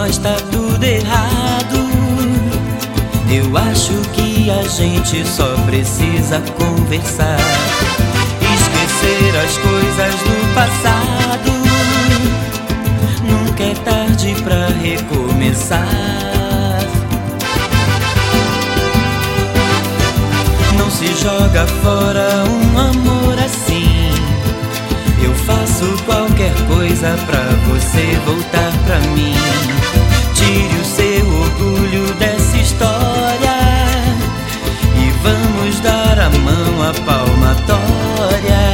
nós tá tudo errado. Eu acho que a gente só precisa conversar, esquecer as coisas do passado. Nunca é tarde pra recomeçar. Não se joga fora um amor assim. Eu faço qualquer coisa pra você voltar pra mim. Tire o seu orgulho dessa história e vamos dar a mão à palmatória.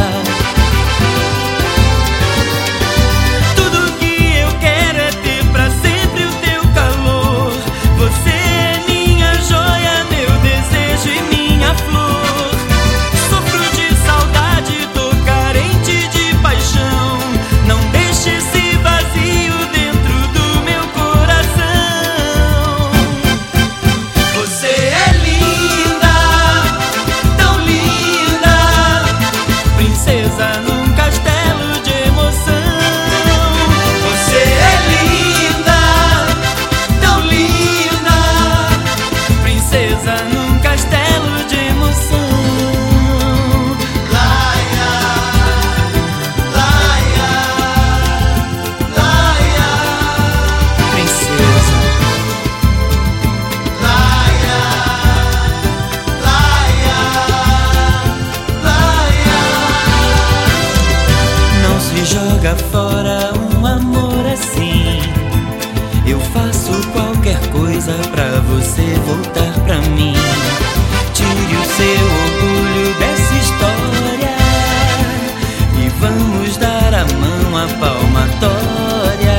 Tudo que eu quero é ter pra sempre o teu calor. Você é minha joia, meu desejo e minha flor. Sofro de saudade, tô carente de paixão. Não deixe esse vazio dentro do meu coração. Você é linda, tão linda, princesa num castelo de emoção. Você é linda, tão linda, princesa num castelo de emoção. Laia, laia, laia, princesa. Laia, laia, laia. Não se joga fora um amor assim. Eu faço qualquer coisa pra você voltar pra mim. Tire o seu orgulho dessa história e vamos dar a mão à palmatória.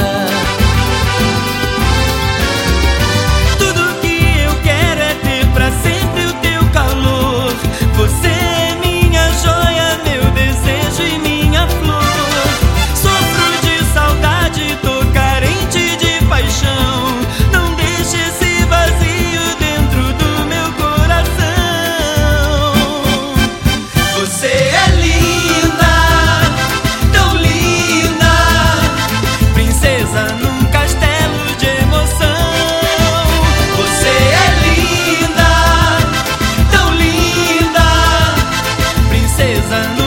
Tudo que eu quero é ter pra sempre o teu calor. Você é minha joia, meu desejo e minha flor. Sofro de saudade, tô carente de paixão. Não deixe esse vazio dentro do meu coração. Você é linda, tão linda, princesa num castelo de emoção. Você é linda, tão linda, princesa